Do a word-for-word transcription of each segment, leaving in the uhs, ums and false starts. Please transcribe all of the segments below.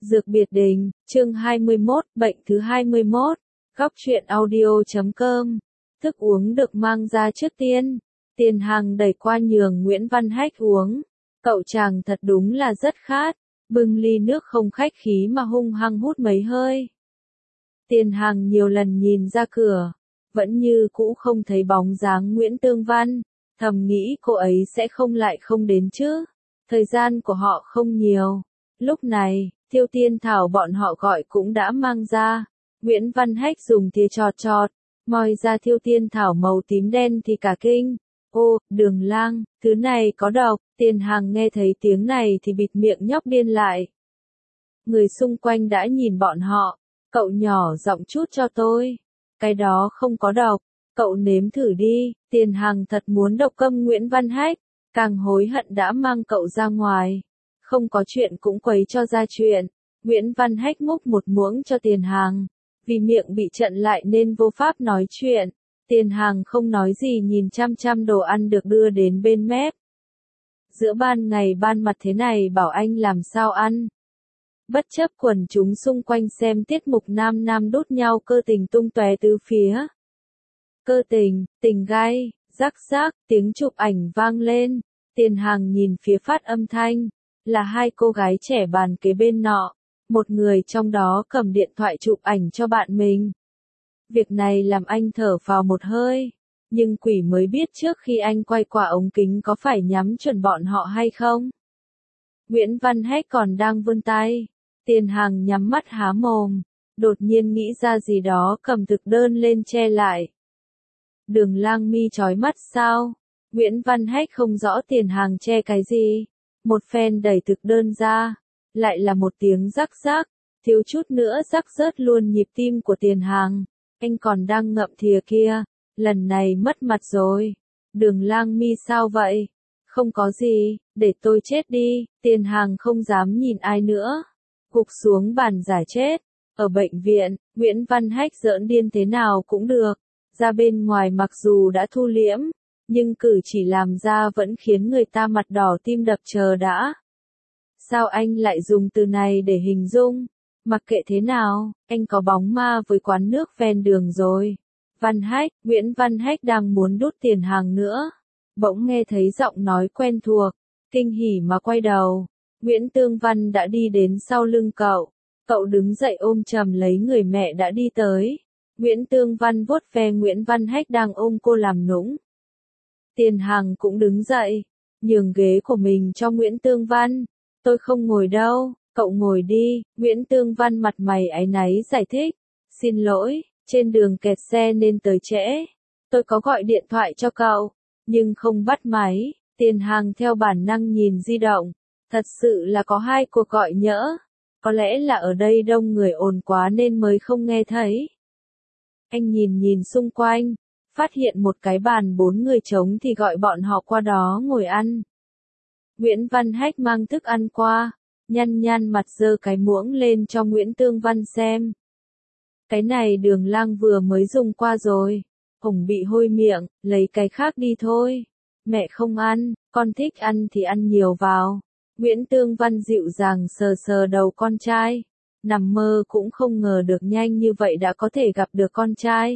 Dược biệt đình, chương hai mươi mốt, bệnh thứ hai mươi mốt, góc truyện audio chấm com. Thức uống được mang ra trước tiên. Tiền Hằng đẩy qua nhường Nguyễn Văn Hách uống. Cậu chàng thật đúng là rất khát, bưng ly nước không khách khí mà hung hăng hút mấy hơi. Tiền Hằng nhiều lần nhìn ra cửa, vẫn như cũ không thấy bóng dáng Nguyễn Tương Văn, thầm nghĩ cô ấy sẽ không lại không đến chứ. Thời gian của họ không nhiều. Lúc này, Tiêu Tiên Thảo bọn họ gọi cũng đã mang ra. Nguyễn Văn Hách dùng thìa chọt chọt, moi ra Tiêu Tiên Thảo màu tím đen thì cả kinh. Ô, Đường Lang, thứ này có độc. Tiền Hằng nghe thấy tiếng này thì bịt miệng nhóc điên lại. Người xung quanh đã nhìn bọn họ. Cậu nhỏ giọng chút cho tôi. Cái đó không có độc. Cậu nếm thử đi. Tiền Hằng thật muốn độc câm Nguyễn Văn Hách. Càng hối hận đã mang cậu ra ngoài. Không có chuyện cũng quấy cho ra chuyện. Nguyễn Văn Hách múc một muỗng cho Tiền Hằng. Vì miệng bị chặn lại nên vô pháp nói chuyện. Tiền Hằng không nói gì nhìn chăm chăm đồ ăn được đưa đến bên mép. Giữa ban ngày ban mặt thế này bảo anh làm sao ăn. Bất chấp quần chúng xung quanh xem tiết mục nam nam đút nhau cơ tình tung tóe tứ phía. Cơ tình, tình gai, rắc rắc, tiếng chụp ảnh vang lên. Tiền Hằng nhìn phía phát âm thanh. Là hai cô gái trẻ bàn kế bên nọ. Một người trong đó cầm điện thoại chụp ảnh cho bạn mình. Việc này làm anh thở phào một hơi. Nhưng quỷ mới biết trước khi anh quay qua ống kính có phải nhắm chuẩn bọn họ hay không. Nguyễn Văn Hách còn đang vươn tay. Tiền Hằng nhắm mắt há mồm. Đột nhiên nghĩ ra gì đó cầm thực đơn lên che lại. Đường Lang mi chói mắt sao? Nguyễn Văn Hách không rõ Tiền Hằng che cái gì. Một phen đẩy thực đơn ra. Lại là một tiếng rắc rắc. Thiếu chút nữa rắc rớt luôn nhịp tim của Tiền Hằng. Anh còn đang ngậm thìa kia. Lần này mất mặt rồi. Đường Lang mi sao vậy? Không có gì, để tôi chết đi. Tiền Hằng không dám nhìn ai nữa. Gục xuống bàn giải chết. Ở bệnh viện, Nguyễn Văn Hách giỡn điên thế nào cũng được. Ra bên ngoài mặc dù đã thu liễm, nhưng cử chỉ làm ra vẫn khiến người ta mặt đỏ tim đập chờ đã. Sao anh lại dùng từ này để hình dung? Mặc kệ thế nào, anh có bóng ma với quán nước ven đường rồi. Văn Hách, Nguyễn Văn Hách đang muốn đút Tiền Hằng nữa. Bỗng nghe thấy giọng nói quen thuộc, kinh hỉ mà quay đầu. Nguyễn Tương Văn đã đi đến sau lưng cậu. Cậu đứng dậy ôm chầm lấy người mẹ đã đi tới. Nguyễn Tương Văn vuốt ve Nguyễn Văn Hách đang ôm cô làm nũng. Tiền Hằng cũng đứng dậy, nhường ghế của mình cho Nguyễn Tương Văn. Tôi không ngồi đâu, cậu ngồi đi. Nguyễn Tương Văn mặt mày áy náy giải thích. Xin lỗi, trên đường kẹt xe nên tới trễ. Tôi có gọi điện thoại cho cậu, nhưng không bắt máy. Tiền Hằng theo bản năng nhìn di động. Thật sự là có hai cuộc gọi nhỡ. Có lẽ là ở đây đông người ồn quá nên mới không nghe thấy. Anh nhìn nhìn xung quanh, phát hiện một cái bàn bốn người trống thì gọi bọn họ qua đó ngồi ăn. Nguyễn Văn Hách mang thức ăn qua, nhăn nhăn mặt giơ cái muỗng lên cho Nguyễn Tương Văn xem. Cái này Đường Lang vừa mới dùng qua rồi. Hồng bị hôi miệng, lấy cái khác đi thôi. Mẹ không ăn, con thích ăn thì ăn nhiều vào. Nguyễn Tương Văn dịu dàng sờ sờ đầu con trai. Nằm mơ cũng không ngờ được nhanh như vậy đã có thể gặp được con trai.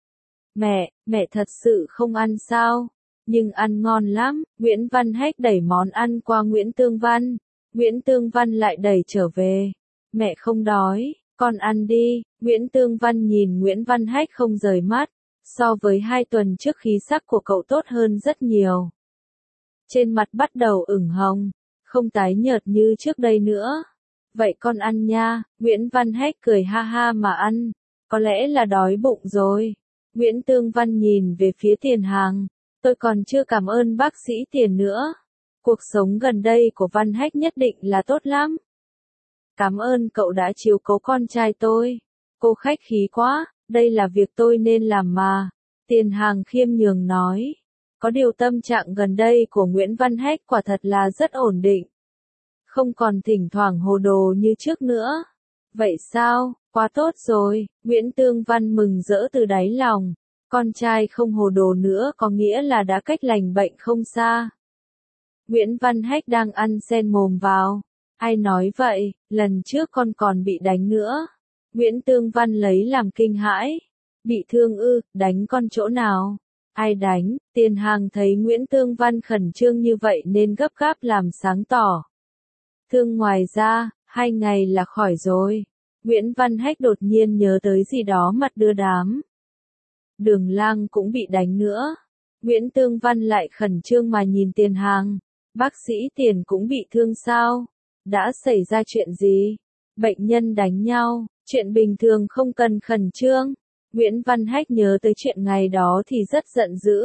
Mẹ, mẹ thật sự không ăn sao? Nhưng ăn ngon lắm. Nguyễn Văn Hách đẩy món ăn qua Nguyễn Tương Văn. Nguyễn Tương Văn lại đẩy trở về. Mẹ không đói, con ăn đi. Nguyễn Tương Văn nhìn Nguyễn Văn Hách không rời mắt. So với hai tuần trước khí sắc của cậu tốt hơn rất nhiều. Trên mặt bắt đầu ửng hồng, không tái nhợt như trước đây nữa. Vậy con ăn nha. Nguyễn Văn Hách cười ha ha mà ăn. Có lẽ là đói bụng rồi. Nguyễn Tương Văn nhìn về phía Tiền Hằng. Tôi còn chưa cảm ơn bác sĩ Tiền nữa. Cuộc sống gần đây của Văn Hách nhất định là tốt lắm. Cảm ơn cậu đã chiếu cố con trai tôi. Cô khách khí quá, đây là việc tôi nên làm mà. Tiền Hằng khiêm nhường nói. Có điều tâm trạng gần đây của Nguyễn Văn Hách quả thật là rất ổn định. Không còn thỉnh thoảng hồ đồ như trước nữa. Vậy sao, quá tốt rồi. Nguyễn Tương Văn mừng rỡ từ đáy lòng. Con trai không hồ đồ nữa có nghĩa là đã cách lành bệnh không xa. Nguyễn Văn Hách đang ăn sen mồm vào. Ai nói vậy, lần trước con còn bị đánh nữa. Nguyễn Tương Văn lấy làm kinh hãi. Bị thương ư, đánh con chỗ nào? Ai đánh? Tiền Hàng thấy Nguyễn Tương Văn khẩn trương như vậy nên gấp gáp làm sáng tỏ. Thương ngoài da, hai ngày là khỏi rồi. Nguyễn Văn Hách đột nhiên nhớ tới gì đó mặt đưa đám. Đường Lang cũng bị đánh nữa. Nguyễn Tương Văn lại khẩn trương mà nhìn Tiền Hàng. Bác sĩ Tiền cũng bị thương sao? Đã xảy ra chuyện gì? Bệnh nhân đánh nhau, chuyện bình thường không cần khẩn trương. Nguyễn Văn Hách nhớ tới chuyện ngày đó thì rất giận dữ.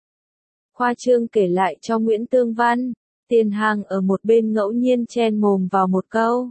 Khoa trương kể lại cho Nguyễn Tương Văn. Tiền Hàng ở một bên ngẫu nhiên chen mồm vào một câu.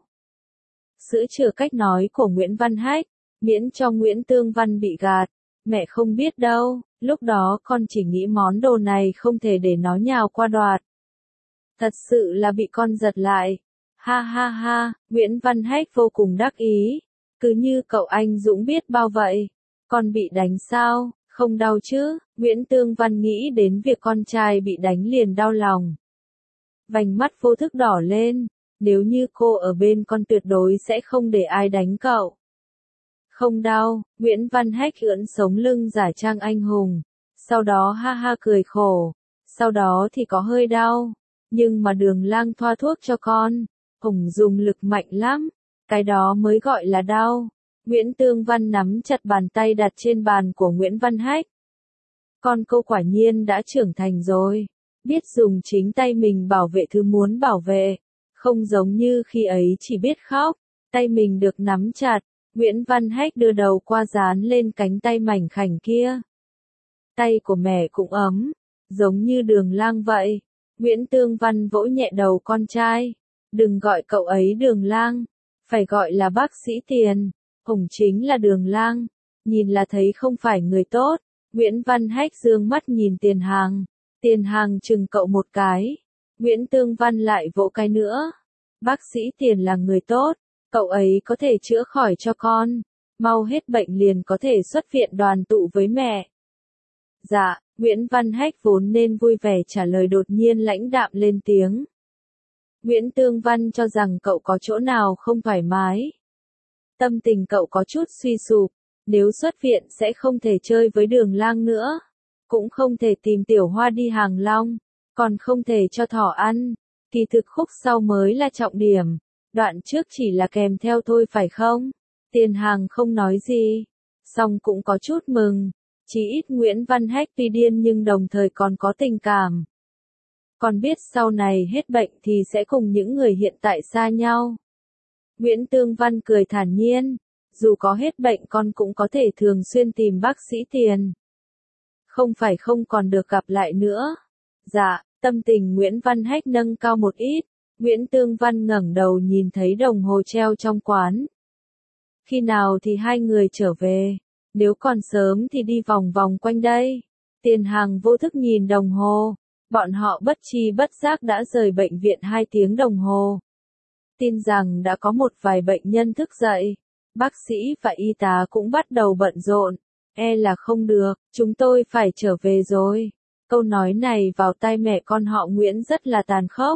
Sữa chữa cách nói của Nguyễn Văn Hách, miễn cho Nguyễn Tương Văn bị gạt. Mẹ không biết đâu, lúc đó con chỉ nghĩ món đồ này không thể để nó nhào qua đoạt. Thật sự là bị con giật lại. Ha ha ha, Nguyễn Văn Hách vô cùng đắc ý. Cứ như cậu anh Dũng biết bao vậy. Con bị đánh sao, không đau chứ? Nguyễn Tương Văn nghĩ đến việc con trai bị đánh liền đau lòng. Vành mắt vô thức đỏ lên. Nếu như cô ở bên con tuyệt đối sẽ không để ai đánh cậu. Không đau, Nguyễn Văn Hách ưỡn sống lưng giả trang anh hùng. Sau đó ha ha cười khổ. Sau đó thì có hơi đau. Nhưng mà Đường Lang thoa thuốc cho con. Hùng dùng lực mạnh lắm. Cái đó mới gọi là đau. Nguyễn Tương Văn nắm chặt bàn tay đặt trên bàn của Nguyễn Văn Hách. Con cô quả nhiên đã trưởng thành rồi. Biết dùng chính tay mình bảo vệ thứ muốn bảo vệ. Không giống như khi ấy chỉ biết khóc. Tay mình được nắm chặt. Nguyễn Văn Hách đưa đầu qua dán lên cánh tay mảnh khảnh kia. Tay của mẹ cũng ấm. Giống như Đường Lang vậy. Nguyễn Tương Văn vỗ nhẹ đầu con trai. Đừng gọi cậu ấy Đường Lang. Phải gọi là bác sĩ Tiền. Hùng chính là Đường Lang. Nhìn là thấy không phải người tốt. Nguyễn Văn Hách dương mắt nhìn Tiền Hàng. Tiền Hàng chừng cậu một cái. Nguyễn Tương Văn lại vỗ cái nữa. Bác sĩ Tiền là người tốt. Cậu ấy có thể chữa khỏi cho con. Mau hết bệnh liền có thể xuất viện đoàn tụ với mẹ. Dạ, Nguyễn Văn Hách vốn nên vui vẻ trả lời đột nhiên lãnh đạm lên tiếng. Nguyễn Tương Văn cho rằng cậu có chỗ nào không thoải mái. Tâm tình cậu có chút suy sụp. Nếu xuất viện sẽ không thể chơi với Đường Lang nữa. Cũng không thể tìm Tiểu Hoa đi Hàng Long. Còn không thể cho thỏ ăn. Kỳ thực khúc sau mới là trọng điểm. Đoạn trước chỉ là kèm theo thôi phải không? Tiền Hàng không nói gì. Song cũng có chút mừng. Chỉ ít Nguyễn Văn Hách tuy điên nhưng đồng thời còn có tình cảm. Còn biết sau này hết bệnh thì sẽ cùng những người hiện tại xa nhau. Nguyễn Tương Văn cười thản nhiên. Dù có hết bệnh con cũng có thể thường xuyên tìm bác sĩ Tiền. Không phải không còn được gặp lại nữa. Dạ, tâm tình Nguyễn Văn Hách nâng cao một ít. Nguyễn Tương Văn ngẩng đầu nhìn thấy đồng hồ treo trong quán. Khi nào thì hai người trở về? Nếu còn sớm thì đi vòng vòng quanh đây. Tiền Hàng vô thức nhìn đồng hồ. Bọn họ bất tri bất giác đã rời bệnh viện hai tiếng đồng hồ. Tin rằng đã có một vài bệnh nhân thức dậy. Bác sĩ và y tá cũng bắt đầu bận rộn. E là không được, chúng tôi phải trở về rồi. Câu nói này vào tai mẹ con họ Nguyễn rất là tàn khốc.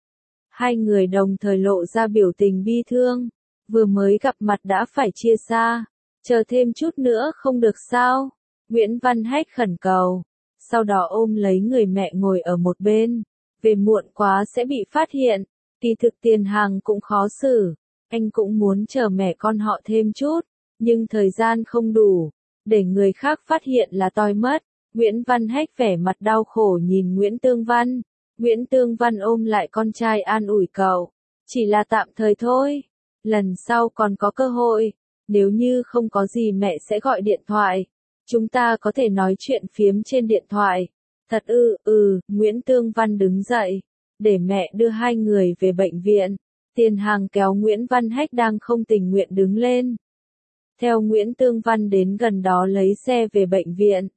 Hai người đồng thời lộ ra biểu tình bi thương. Vừa mới gặp mặt đã phải chia xa. Chờ thêm chút nữa không được sao? Nguyễn Văn Hách khẩn cầu. Sau đó ôm lấy người mẹ ngồi ở một bên. Về muộn quá sẽ bị phát hiện. Kỳ thực Tiền Hàng cũng khó xử. Anh cũng muốn chờ mẹ con họ thêm chút. Nhưng thời gian không đủ. Để người khác phát hiện là toi mất. Nguyễn Văn Hách vẻ mặt đau khổ nhìn Nguyễn Tương Văn. Nguyễn Tương Văn ôm lại con trai an ủi cậu. Chỉ là tạm thời thôi. Lần sau còn có cơ hội. Nếu như không có gì mẹ sẽ gọi điện thoại. Chúng ta có thể nói chuyện phiếm trên điện thoại. Thật ư, ừ, Nguyễn Tương Văn đứng dậy. Để mẹ đưa hai người về bệnh viện. Tiền Hàng kéo Nguyễn Văn Hách đang không tình nguyện đứng lên. Theo Nguyễn Tương Văn đến gần đó lấy xe về bệnh viện.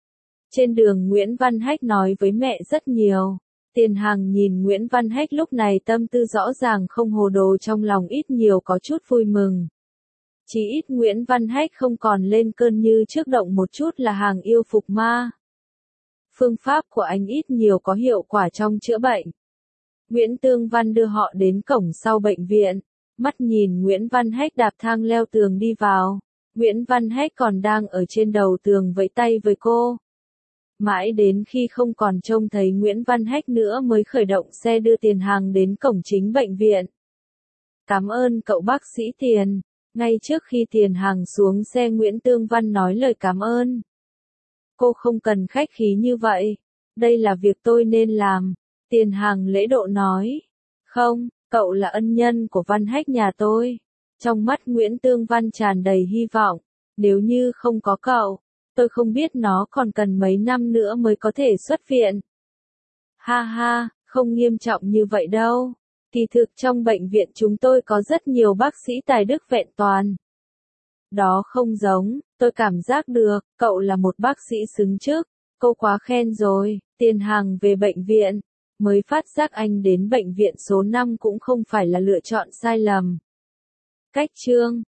Trên đường Nguyễn Văn Hách nói với mẹ rất nhiều. Tiền Hàng nhìn Nguyễn Văn Hách lúc này tâm tư rõ ràng không hồ đồ, trong lòng ít nhiều có chút vui mừng. Chỉ ít Nguyễn Văn Hách không còn lên cơn như trước, động một chút là Hàng yêu phục ma. Phương pháp của anh ít nhiều có hiệu quả trong chữa bệnh. Nguyễn Tương Văn đưa họ đến cổng sau bệnh viện. Mắt nhìn Nguyễn Văn Hách đạp thang leo tường đi vào. Nguyễn Văn Hách còn đang ở trên đầu tường vẫy tay với cô. Mãi đến khi không còn trông thấy Nguyễn Văn Hách nữa mới khởi động xe đưa Tiền Hằng đến cổng chính bệnh viện. Cảm ơn cậu bác sĩ Tiền. Ngay trước khi Tiền Hằng xuống xe Nguyễn Tương Văn nói lời cảm ơn. Cô không cần khách khí như vậy. Đây là việc tôi nên làm. Tiền Hằng lễ độ nói. Không, cậu là ân nhân của Văn Hách nhà tôi. Trong mắt Nguyễn Tương Văn tràn đầy hy vọng. Nếu như không có cậu, tôi không biết nó còn cần mấy năm nữa mới có thể xuất viện. Ha ha, không nghiêm trọng như vậy đâu. Kỳ thực trong bệnh viện chúng tôi có rất nhiều bác sĩ tài đức vẹn toàn. Đó không giống, tôi cảm giác được, cậu là một bác sĩ xứng chức. Cô quá khen rồi. Tiền Hằng về bệnh viện. Mới phát giác anh đến bệnh viện số năm cũng không phải là lựa chọn sai lầm. Cách chương